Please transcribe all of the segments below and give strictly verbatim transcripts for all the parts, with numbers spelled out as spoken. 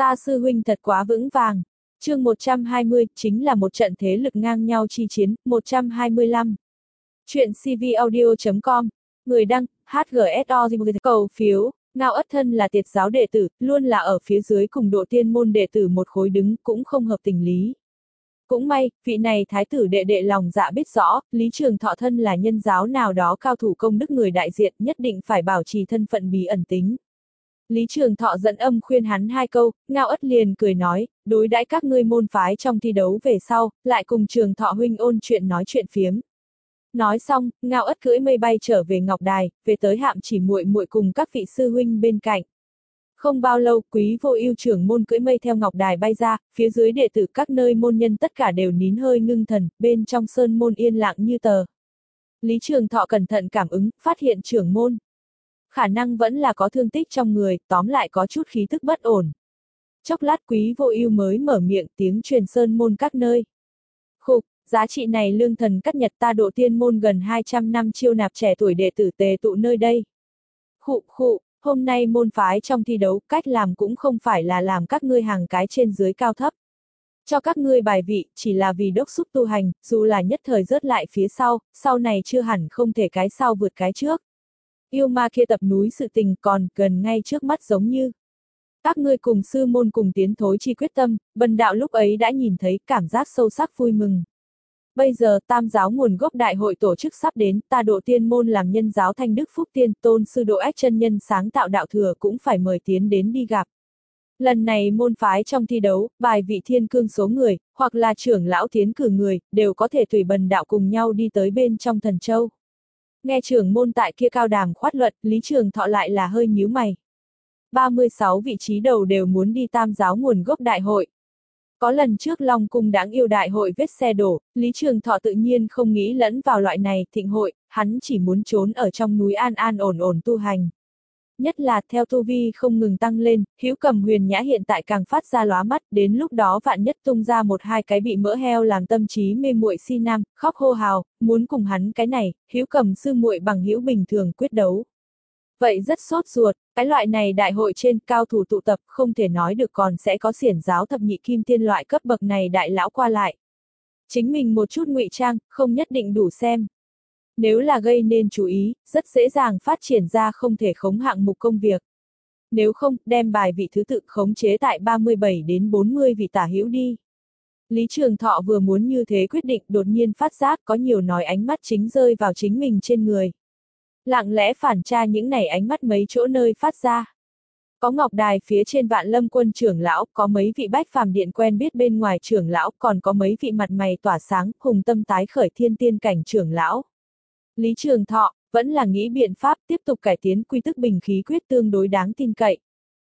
Ta sư huynh thật quá vững vàng. Chương một trăm hai mươi, chính là một trận thế lực ngang nhau chi chiến. Một trăm hai mươi lăm. Chuyện cvaudio chấm com. Người đăng, hát giê ét o. Cầu phiếu. Ngao Ất thân là tiệt giáo đệ tử, luôn là ở phía dưới cùng độ tiên môn đệ tử một khối đứng, cũng không hợp tình lý. Cũng may, vị này thái tử đệ đệ lòng dạ biết rõ, Lý Trường Thọ thân là nhân giáo nào đó cao thủ công đức người đại diện, nhất định phải bảo trì thân phận bí ẩn tính. Lý Trường Thọ dẫn âm khuyên hắn hai câu, Ngao Ất liền cười nói, đối đãi các ngươi môn phái trong thi đấu về sau, lại cùng Trường Thọ huynh ôn chuyện nói chuyện phiếm. Nói xong, Ngao Ất cưỡi mây bay trở về Ngọc Đài, về tới Hạm Chỉ muội muội cùng các vị sư huynh bên cạnh. Không bao lâu, Quý Vô Ưu trưởng môn cưỡi mây theo Ngọc Đài bay ra, phía dưới đệ tử các nơi môn nhân tất cả đều nín hơi ngưng thần, bên trong sơn môn yên lặng như tờ. Lý Trường Thọ cẩn thận cảm ứng, phát hiện trưởng môn khả năng vẫn là có thương tích trong người, tóm lại có chút khí tức bất ổn. Chốc lát Quý Vô Ưu mới mở miệng, tiếng truyền sơn môn các nơi. Khục, giá trị này lương thần cắt nhật ta độ tiên môn gần hai trăm năm chiêu nạp trẻ tuổi đệ tử tề tụ nơi đây. Khụ khụ, hôm nay môn phái trong thi đấu, cách làm cũng không phải là làm các ngươi hàng cái trên dưới cao thấp. Cho các ngươi bài vị, chỉ là vì đốc thúc tu hành, dù là nhất thời rớt lại phía sau, sau này chưa hẳn không thể cái sau vượt cái trước. Yêu ma kia tập núi sự tình còn gần ngay trước mắt giống như. Các ngươi cùng sư môn cùng tiến thối chi quyết tâm, bần đạo lúc ấy đã nhìn thấy cảm giác sâu sắc vui mừng. Bây giờ tam giáo nguồn gốc đại hội tổ chức sắp đến, ta độ tiên môn làm nhân giáo thanh đức phúc tiên tôn sư độ ách chân nhân sáng tạo đạo thừa cũng phải mời tiến đến đi gặp. Lần này môn phái trong thi đấu, bài vị thiên cương số người, hoặc là trưởng lão tiến cử người, đều có thể tùy bần đạo cùng nhau đi tới bên trong thần châu. Nghe trưởng môn tại kia cao đàm khoát luận, Lý Trường Thọ lại là hơi nhíu mày. ba mươi sáu vị trí đầu đều muốn đi tam giáo nguồn gốc đại hội. Có lần trước Long Cung đáng yêu đại hội vết xe đổ, Lý Trường Thọ tự nhiên không nghĩ lẫn vào loại này thịnh hội, hắn chỉ muốn trốn ở trong núi an an ổn ổn tu hành. Nhất là theo tu vi không ngừng tăng lên, Hữu Cầm Huyền Nhã hiện tại càng phát ra lóa mắt, đến lúc đó vạn nhất tung ra một hai cái bị mỡ heo làm tâm trí mê muội si nam, khóc hô hào, muốn cùng hắn cái này, Hữu Cầm sư muội bằng hữu bình thường quyết đấu. Vậy rất sốt ruột, cái loại này đại hội trên cao thủ tụ tập không thể nói được còn sẽ có xiển giáo thập nhị kim tiên loại cấp bậc này đại lão qua lại. Chính mình một chút ngụy trang, không nhất định đủ xem. Nếu là gây nên chú ý, rất dễ dàng phát triển ra không thể khống hạng mục công việc. Nếu không, đem bài vị thứ tự khống chế tại ba mươi bảy đến bốn mươi vị tả hữu đi. Lý Trường Thọ vừa muốn như thế quyết định đột nhiên phát giác có nhiều nói ánh mắt chính rơi vào chính mình trên người. Lặng lẽ phản tra những này ánh mắt mấy chỗ nơi phát ra. Có Ngọc Đài phía trên Vạn Lâm Quân trưởng lão, có mấy vị bách phàm điện quen biết bên ngoài trưởng lão, còn có mấy vị mặt mày tỏa sáng, hùng tâm tái khởi thiên tiên cảnh trưởng lão. Lý Trường Thọ, vẫn là nghĩ biện pháp tiếp tục cải tiến quy tức bình khí quyết tương đối đáng tin cậy.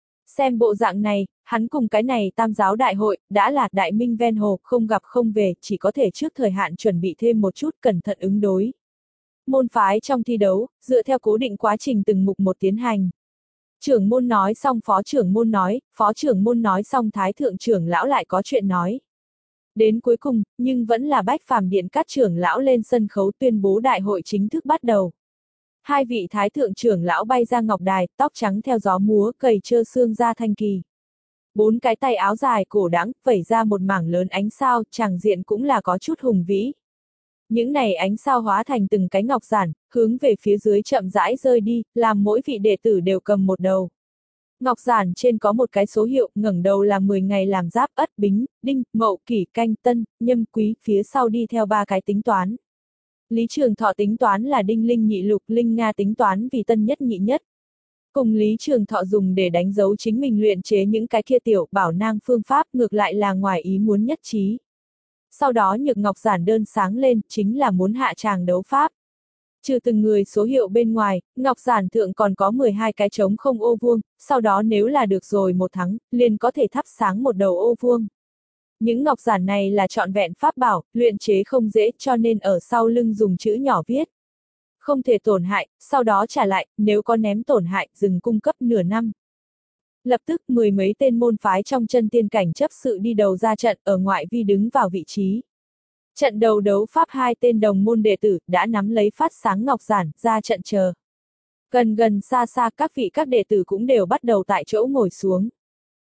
Xem bộ dạng này, hắn cùng cái này tam giáo đại hội, đã là đại minh ven hồ, không gặp không về, chỉ có thể trước thời hạn chuẩn bị thêm một chút cẩn thận ứng đối. Môn phái trong thi đấu, dựa theo cố định quá trình từng mục một tiến hành. Trưởng môn nói xong phó trưởng môn nói, phó trưởng môn nói xong thái thượng trưởng lão lại có chuyện nói. Đến cuối cùng, nhưng vẫn là bách phàm điện các trưởng lão lên sân khấu tuyên bố đại hội chính thức bắt đầu. Hai vị thái thượng trưởng lão bay ra ngọc đài, tóc trắng theo gió múa, cầy trơ xương ra thanh kỳ. Bốn cái tay áo dài cổ đãng, vẩy ra một mảng lớn ánh sao, tràng diện cũng là có chút hùng vĩ. Những này ánh sao hóa thành từng cái ngọc giản, hướng về phía dưới chậm rãi rơi đi, làm mỗi vị đệ tử đều cầm một đầu. Ngọc giản trên có một cái số hiệu, ngẩng đầu là mười ngày làm giáp ất bính, đinh, mậu, kỷ, canh, tân, nhâm, quý, phía sau đi theo ba cái tính toán. Lý Trường Thọ tính toán là đinh linh nhị lục, linh nga tính toán vì tân nhất nhị nhất. Cùng Lý Trường Thọ dùng để đánh dấu chính mình luyện chế những cái kia tiểu bảo nang phương pháp ngược lại là ngoài ý muốn nhất trí. Sau đó nhược ngọc giản đơn sáng lên, chính là muốn hạ tràng đấu pháp. Trừ từng người số hiệu bên ngoài, ngọc giản thượng còn có mười hai cái trống không ô vuông, sau đó nếu là được rồi một thắng, liền có thể thắp sáng một đầu ô vuông. Những ngọc giản này là trọn vẹn pháp bảo, luyện chế không dễ cho nên ở sau lưng dùng chữ nhỏ viết. Không thể tổn hại, sau đó trả lại, nếu có ném tổn hại, dừng cung cấp nửa năm. Lập tức mười mấy tên môn phái trong chân tiên cảnh chấp sự đi đầu ra trận ở ngoại vi đứng vào vị trí. Trận đầu đấu pháp hai tên đồng môn đệ tử đã nắm lấy phát sáng ngọc giản ra trận chờ. Gần gần xa xa các vị các đệ tử cũng đều bắt đầu tại chỗ ngồi xuống.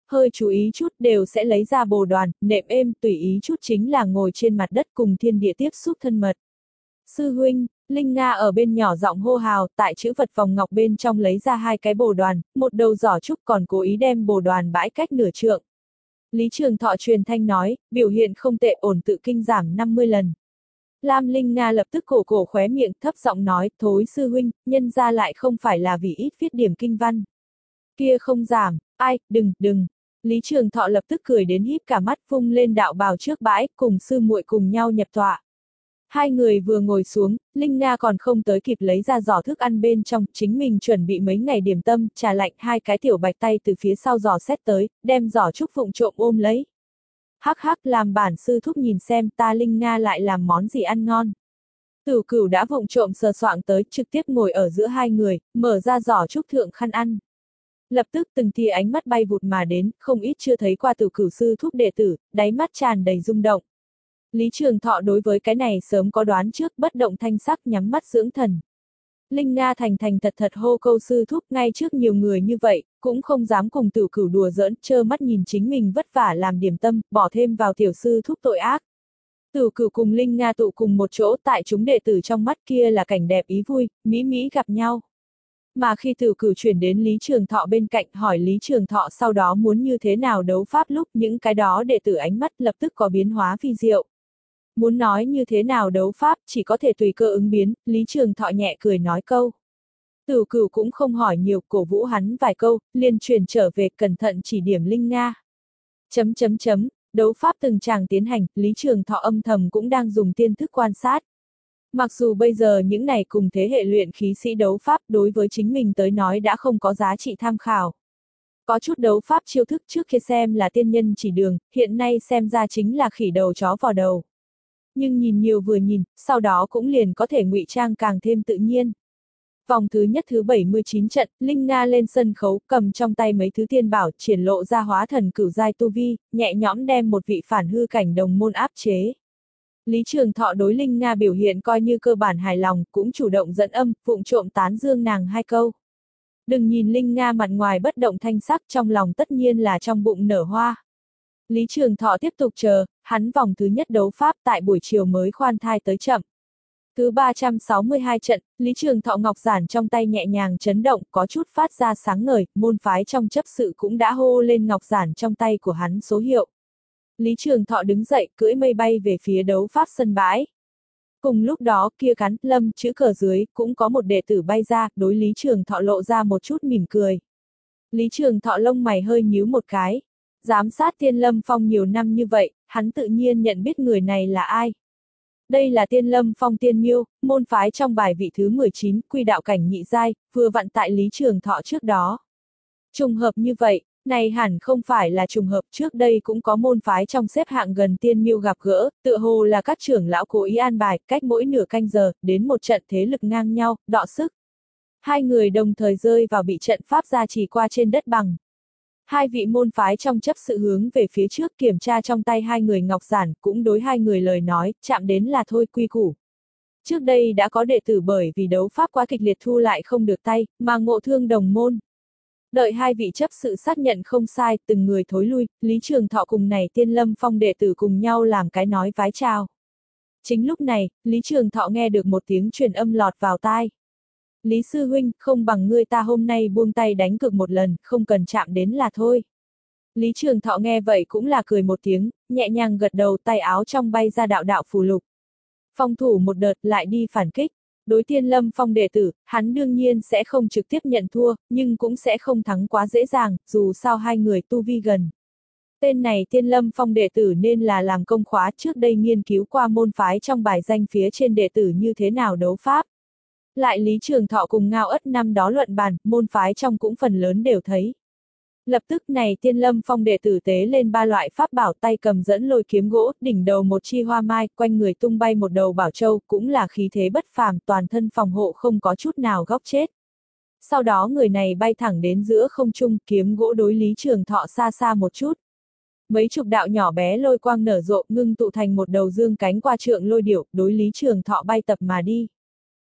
hơi chú ý chút đều sẽ lấy ra bồ đoàn, nệm êm, tùy ý chút chính là ngồi trên mặt đất cùng thiên địa tiếp xúc thân mật. Sư huynh, Linh Nga ở bên nhỏ giọng hô hào, tại chữ vật vòng ngọc bên trong lấy ra hai cái bồ đoàn, một đầu giỏ trúc còn cố ý đem bồ đoàn bãi cách nửa trượng. Lý Trường Thọ truyền thanh nói, biểu hiện không tệ, ổn tự kinh giảm năm mươi lần. Lam Linh Nga lập tức cổ cổ khóe miệng, thấp giọng nói, thối sư huynh, nhân ra lại không phải là vì ít viết điểm kinh văn. Kia không giảm, ai, đừng, đừng. Lý Trường Thọ lập tức cười đến híp cả mắt, vung lên đạo bào trước bãi, cùng sư muội cùng nhau nhập tọa. Hai người vừa ngồi xuống, Linh Nga còn không tới kịp lấy ra giỏ thức ăn bên trong, chính mình chuẩn bị mấy ngày điểm tâm, trà lạnh, hai cái tiểu bạch tay từ phía sau giỏ xét tới, đem giỏ trúc phụng trộm ôm lấy. Hắc hắc, làm bản sư thúc nhìn xem ta Linh Nga lại làm món gì ăn ngon. Tửu Cửu đã vụng trộm sờ soạng tới, trực tiếp ngồi ở giữa hai người, mở ra giỏ trúc thượng khăn ăn. Lập tức từng tia ánh mắt bay vụt mà đến, không ít chưa thấy qua Tửu Cửu sư thúc đệ tử, đáy mắt tràn đầy rung động. Lý Trường Thọ đối với cái này sớm có đoán trước, bất động thanh sắc nhắm mắt dưỡng thần. Linh Nga thành thành thật thật hô câu sư thúc, ngay trước nhiều người như vậy, cũng không dám cùng Tửu Cửu đùa giỡn, trơ mắt nhìn chính mình vất vả làm điểm tâm, bỏ thêm vào tiểu sư thúc tội ác. Tửu Cửu cùng Linh Nga tụ cùng một chỗ, tại chúng đệ tử trong mắt kia là cảnh đẹp ý vui, mỹ mỹ gặp nhau. Mà khi Tửu Cửu chuyển đến Lý Trường Thọ bên cạnh hỏi Lý Trường Thọ sau đó muốn như thế nào đấu pháp lúc những cái đó đệ tử ánh mắt lập tức có biến hóa phi diệu. Muốn nói như thế nào đấu pháp chỉ có thể tùy cơ ứng biến, Lý Trường Thọ nhẹ cười nói câu. Tửu Cửu cũng không hỏi nhiều, cổ vũ hắn vài câu, liền truyền trở về cẩn thận chỉ điểm Linh Nga. Chấm chấm chấm, đấu pháp từng tràng tiến hành, Lý Trường Thọ âm thầm cũng đang dùng tiên thức quan sát. Mặc dù bây giờ những này cùng thế hệ luyện khí sĩ đấu pháp đối với chính mình tới nói đã không có giá trị tham khảo. Có chút đấu pháp chiêu thức trước kia xem là tiên nhân chỉ đường, hiện nay xem ra chính là khỉ đầu chó vò đầu. Nhưng nhìn nhiều vừa nhìn, sau đó cũng liền có thể ngụy trang càng thêm tự nhiên. Vòng thứ nhất thứ bảy mươi chín trận, Linh Nga lên sân khấu, cầm trong tay mấy thứ tiên bảo, triển lộ ra hóa thần cửu giai tu vi, nhẹ nhõm đem một vị phản hư cảnh đồng môn áp chế. Lý Trường Thọ đối Linh Nga biểu hiện coi như cơ bản hài lòng, cũng chủ động dẫn âm, vụng trộm tán dương nàng hai câu. Đừng nhìn Linh Nga mặt ngoài bất động thanh sắc, trong lòng tất nhiên là trong bụng nở hoa. Lý Trường Thọ tiếp tục chờ, hắn vòng thứ nhất đấu pháp tại buổi chiều mới khoan thai tới chậm. Thứ ba trăm sáu mươi hai trận, Lý Trường Thọ ngọc giản trong tay nhẹ nhàng chấn động, có chút phát ra sáng ngời, môn phái trong chấp sự cũng đã hô lên ngọc giản trong tay của hắn số hiệu. Lý Trường Thọ đứng dậy, cưỡi mây bay về phía đấu pháp sân bãi. Cùng lúc đó, kia cắn, lâm, chữ cờ dưới, cũng có một đệ tử bay ra, đối Lý Trường Thọ lộ ra một chút mỉm cười. Lý Trường Thọ lông mày hơi nhíu một cái. Giám sát Tiên Lâm Phong nhiều năm như vậy, hắn tự nhiên nhận biết người này là ai. Đây là Tiên Lâm Phong Tiên Miêu, môn phái trong bài vị thứ mười chín, quy đạo cảnh nhị giai, vừa vặn tại Lý Trường Thọ trước đó. Trùng hợp như vậy, này hẳn không phải là trùng hợp, trước đây cũng có môn phái trong xếp hạng gần Tiên Miêu gặp gỡ, tựa hồ là các trưởng lão cố ý an bài, cách mỗi nửa canh giờ, đến một trận thế lực ngang nhau, đọ sức. Hai người đồng thời rơi vào bị trận pháp gia trì qua trên đất bằng. Hai vị môn phái trong chấp sự hướng về phía trước kiểm tra trong tay hai người ngọc giản, cũng đối hai người lời nói, chạm đến là thôi quy củ. Trước đây đã có đệ tử bởi vì đấu pháp quá kịch liệt thu lại không được tay, mà ngộ thương đồng môn. Đợi hai vị chấp sự xác nhận không sai, từng người thối lui, Lý Trường Thọ cùng này Tiên Lâm Phong đệ tử cùng nhau làm cái nói vái chào. Chính lúc này, Lý Trường Thọ nghe được một tiếng truyền âm lọt vào tai. Lý sư huynh, không bằng ngươi ta hôm nay buông tay đánh cược một lần, không cần chạm đến là thôi. Lý Trường Thọ nghe vậy cũng là cười một tiếng, nhẹ nhàng gật đầu, tay áo trong bay ra đạo đạo phù lục. Phong thủ một đợt lại đi phản kích. Đối Tiên Lâm Phong đệ tử, hắn đương nhiên sẽ không trực tiếp nhận thua, nhưng cũng sẽ không thắng quá dễ dàng, dù sao hai người tu vi gần. Tên này Tiên Lâm Phong đệ tử nên là làm công khóa trước đây nghiên cứu qua môn phái trong bài danh phía trên đệ tử như thế nào đấu pháp. Lại Lý Trường Thọ cùng Ngao Ất năm đó luận bàn, môn phái trong cũng phần lớn đều thấy. Lập tức này Tiên Lâm Phong đệ tử tế lên ba loại pháp bảo, tay cầm dẫn lôi kiếm gỗ, đỉnh đầu một chi hoa mai, quanh người tung bay một đầu bảo châu, cũng là khí thế bất phàm, toàn thân phòng hộ không có chút nào góc chết. Sau đó người này bay thẳng đến giữa không trung, kiếm gỗ đối Lý Trường Thọ xa xa một chút. Mấy chục đạo nhỏ bé lôi quang nở rộ, ngưng tụ thành một đầu dương cánh qua trượng lôi điểu, đối Lý Trường Thọ bay tập mà đi.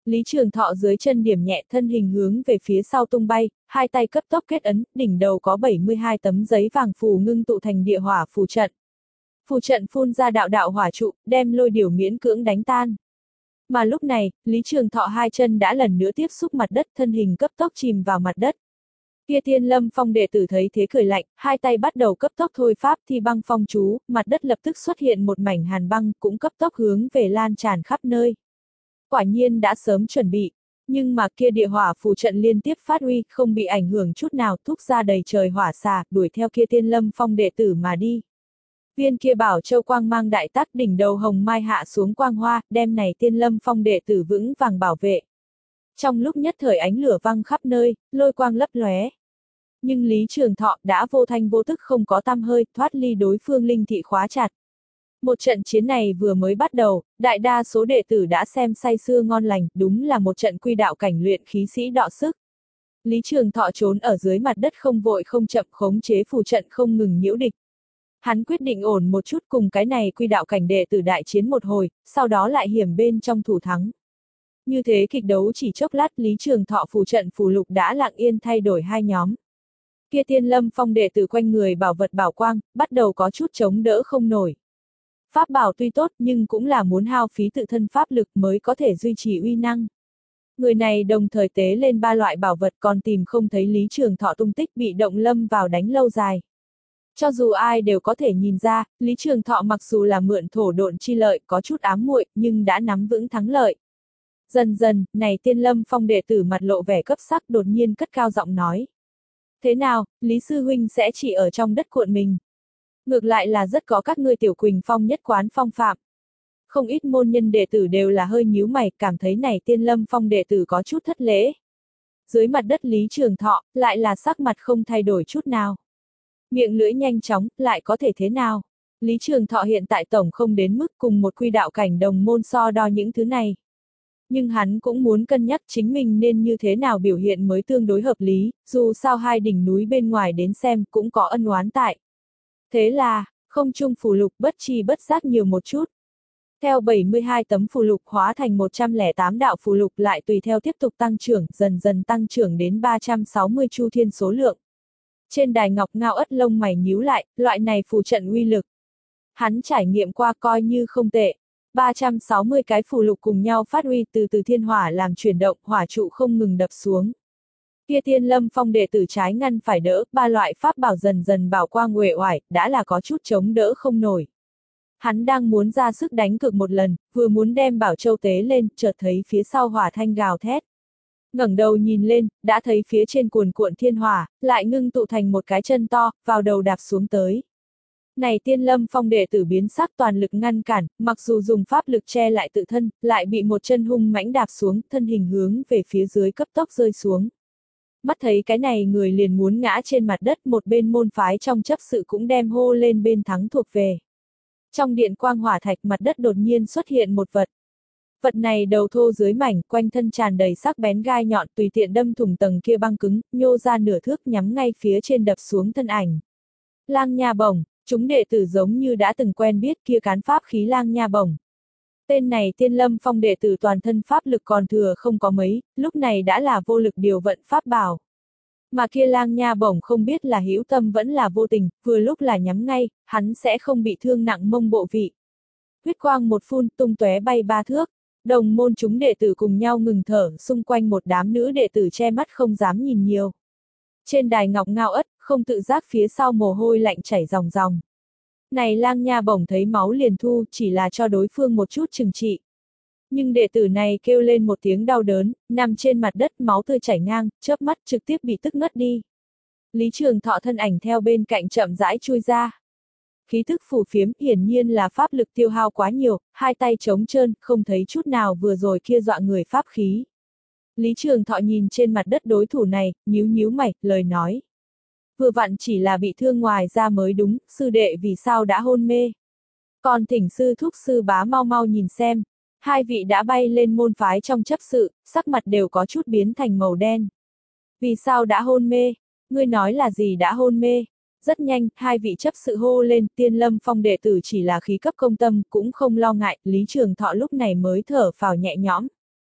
Lý Trường Thọ dưới chân điểm nhẹ, thân hình hướng về phía sau tung bay, hai tay cấp tốc kết ấn, đỉnh đầu có bảy mươi hai tấm giấy vàng phù ngưng tụ thành địa hỏa phù trận. Phù trận phun ra đạo đạo hỏa trụ, đem lôi điểu miễn cưỡng đánh tan. Mà lúc này, Lý Trường Thọ hai chân đã lần nữa tiếp xúc mặt đất, thân hình cấp tốc chìm vào mặt đất. Kia Thiên Lâm Phong đệ tử thấy thế cười lạnh, hai tay bắt đầu cấp tốc thôi pháp thi băng phong chú, mặt đất lập tức xuất hiện một mảnh hàn băng, cũng cấp tốc hướng về lan tràn khắp nơi. Quả nhiên đã sớm chuẩn bị, nhưng mà kia địa hỏa phù trận liên tiếp phát huy, không bị ảnh hưởng chút nào, thúc ra đầy trời hỏa xà, đuổi theo kia Thiên Lâm Phong đệ tử mà đi. Viên kia bảo châu quang mang đại tác, đỉnh đầu hồng mai hạ xuống quang hoa, đem này Thiên Lâm Phong đệ tử vững vàng bảo vệ. Trong lúc nhất thời ánh lửa văng khắp nơi, lôi quang lấp lóe. Nhưng Lý Trường Thọ đã vô thanh vô tức không có tăm hơi, thoát ly đối phương linh thị khóa chặt. Một trận chiến này vừa mới bắt đầu, đại đa số đệ tử đã xem say sưa ngon lành, đúng là một trận quy đạo cảnh luyện khí sĩ đọ sức. Lý Trường Thọ trốn ở dưới mặt đất không vội không chậm, khống chế phù trận không ngừng nhiễu địch. Hắn quyết định ổn một chút cùng cái này quy đạo cảnh đệ tử đại chiến một hồi, sau đó lại hiểm bên trong thủ thắng. Như thế kịch đấu chỉ chốc lát, Lý Trường Thọ phù trận phù lục đã lặng yên thay đổi hai nhóm. Kia Thiên Lâm Phong đệ tử quanh người bảo vật bảo quang, bắt đầu có chút chống đỡ không nổi. Pháp bảo tuy tốt nhưng cũng là muốn hao phí tự thân pháp lực mới có thể duy trì uy năng. Người này đồng thời tế lên ba loại bảo vật còn tìm không thấy Lý Trường Thọ tung tích, bị động lâm vào đánh lâu dài. Cho dù ai đều có thể nhìn ra, Lý Trường Thọ mặc dù là mượn thổ độn chi lợi có chút ám muội nhưng đã nắm vững thắng lợi. Dần dần, này Thiên Lâm Phong đệ tử mặt lộ vẻ cấp sắc, đột nhiên cất cao giọng nói. Thế nào, Lý Sư Huynh sẽ chỉ ở trong đất cuộn mình. Ngược lại là rất có các ngươi Tiểu Quỳnh Phong nhất quán phong phạm. Không ít môn nhân đệ tử đều là hơi nhíu mày, cảm thấy này Thiên Lâm Phong đệ tử có chút thất lễ. Dưới mặt đất Lý Trường Thọ, lại là sắc mặt không thay đổi chút nào. Miệng lưỡi nhanh chóng, lại có thể thế nào? Lý Trường Thọ hiện tại tổng không đến mức cùng một quy đạo cảnh đồng môn so đo những thứ này. Nhưng hắn cũng muốn cân nhắc chính mình nên như thế nào biểu hiện mới tương đối hợp lý, dù sao hai đỉnh núi bên ngoài đến xem cũng có ân oán tại. Thế là, không trung phù lục bất chi bất giác nhiều một chút. Theo bảy mươi hai tấm phù lục hóa thành một trăm lẻ tám đạo phù lục lại tùy theo tiếp tục tăng trưởng, dần dần tăng trưởng đến ba trăm sáu mươi chu thiên số lượng. Trên đài Ngọc Ngao ất lông mày nhíu lại, loại này phù trận uy lực. Hắn trải nghiệm qua coi như không tệ. ba trăm sáu mươi cái phù lục cùng nhau phát huy, từ từ thiên hỏa làm chuyển động, hỏa trụ không ngừng đập xuống. Kia Thiên Lâm Phong đệ tử trái ngăn phải đỡ, ba loại pháp bảo dần dần bảo quang uể oải, đã là có chút chống đỡ không nổi. Hắn đang muốn ra sức đánh cược một lần, vừa muốn đem bảo châu tế lên, chợt thấy phía sau hỏa thanh gào thét. Ngẩng đầu nhìn lên, đã thấy phía trên cuồn cuộn thiên hỏa, lại ngưng tụ thành một cái chân to, vào đầu đạp xuống tới. Này Thiên Lâm Phong đệ tử biến sắc toàn lực ngăn cản, mặc dù dùng pháp lực che lại tự thân, lại bị một chân hung mãnh đạp xuống, thân hình hướng về phía dưới cấp tốc rơi xuống. Mắt thấy cái này người liền muốn ngã trên mặt đất, một bên môn phái trong chấp sự cũng đem hô lên bên thắng thuộc về. Trong điện quang hỏa thạch mặt đất đột nhiên xuất hiện một vật. Vật này đầu thô dưới mảnh, quanh thân tràn đầy sắc bén gai nhọn, tùy tiện đâm thủng tầng kia băng cứng, nhô ra nửa thước nhắm ngay phía trên đập xuống thân ảnh. Lang nha bổng, chúng đệ tử giống như đã từng quen biết kia cán pháp khí lang nha bổng. Tên này Thiên Lâm Phong đệ tử toàn thân pháp lực còn thừa không có mấy, lúc này đã là vô lực điều vận pháp bảo. Mà kia lang nha bổng không biết là hữu tâm vẫn là vô tình, vừa lúc là nhắm ngay, hắn sẽ không bị thương nặng mông bộ vị. Huyết quang một phun tung tóe bay ba thước, đồng môn chúng đệ tử cùng nhau ngừng thở, xung quanh một đám nữ đệ tử che mắt không dám nhìn nhiều. Trên đài Ngọc Ngao ất, không tự giác phía sau mồ hôi lạnh chảy ròng ròng. Này lang nha bổng thấy máu liền thu, chỉ là cho đối phương một chút trừng trị. Nhưng đệ tử này kêu lên một tiếng đau đớn, nằm trên mặt đất máu tươi chảy ngang, chớp mắt trực tiếp bị tức ngất đi. Lý Trường Thọ thân ảnh theo bên cạnh chậm rãi chui ra. Khí thức phù phiếm, hiển nhiên là pháp lực tiêu hao quá nhiều, hai tay trống trơn, không thấy chút nào vừa rồi kia dọa người pháp khí. Lý Trường Thọ nhìn trên mặt đất đối thủ này, nhíu nhíu mày, lời nói. Vừa vặn chỉ là bị thương ngoài ra mới đúng, sư đệ vì sao đã hôn mê. Còn thỉnh sư thúc sư bá mau mau nhìn xem. Hai vị đã bay lên môn phái trong chấp sự, sắc mặt đều có chút biến thành màu đen. Vì sao đã hôn mê? Ngươi nói là gì đã hôn mê? Rất nhanh, hai vị chấp sự hô lên, Thiên Lâm Phong đệ tử chỉ là khí cấp công tâm, cũng không lo ngại, Lý Trường Thọ lúc này mới thở phào nhẹ nhõm.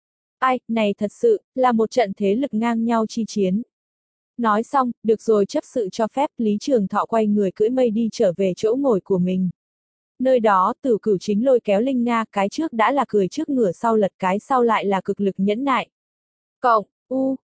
Ai, này thật sự, là một trận thế lực ngang nhau chi chiến. Nói xong, được rồi chấp sự cho phép, Lý Trường Thọ quay người cưỡi mây đi trở về chỗ ngồi của mình. Nơi đó, Tử Cửu chính lôi kéo Linh Nga, cái trước đã là cười trước ngửa sau lật cái sau lại là cực lực nhẫn nại. Cộng, u,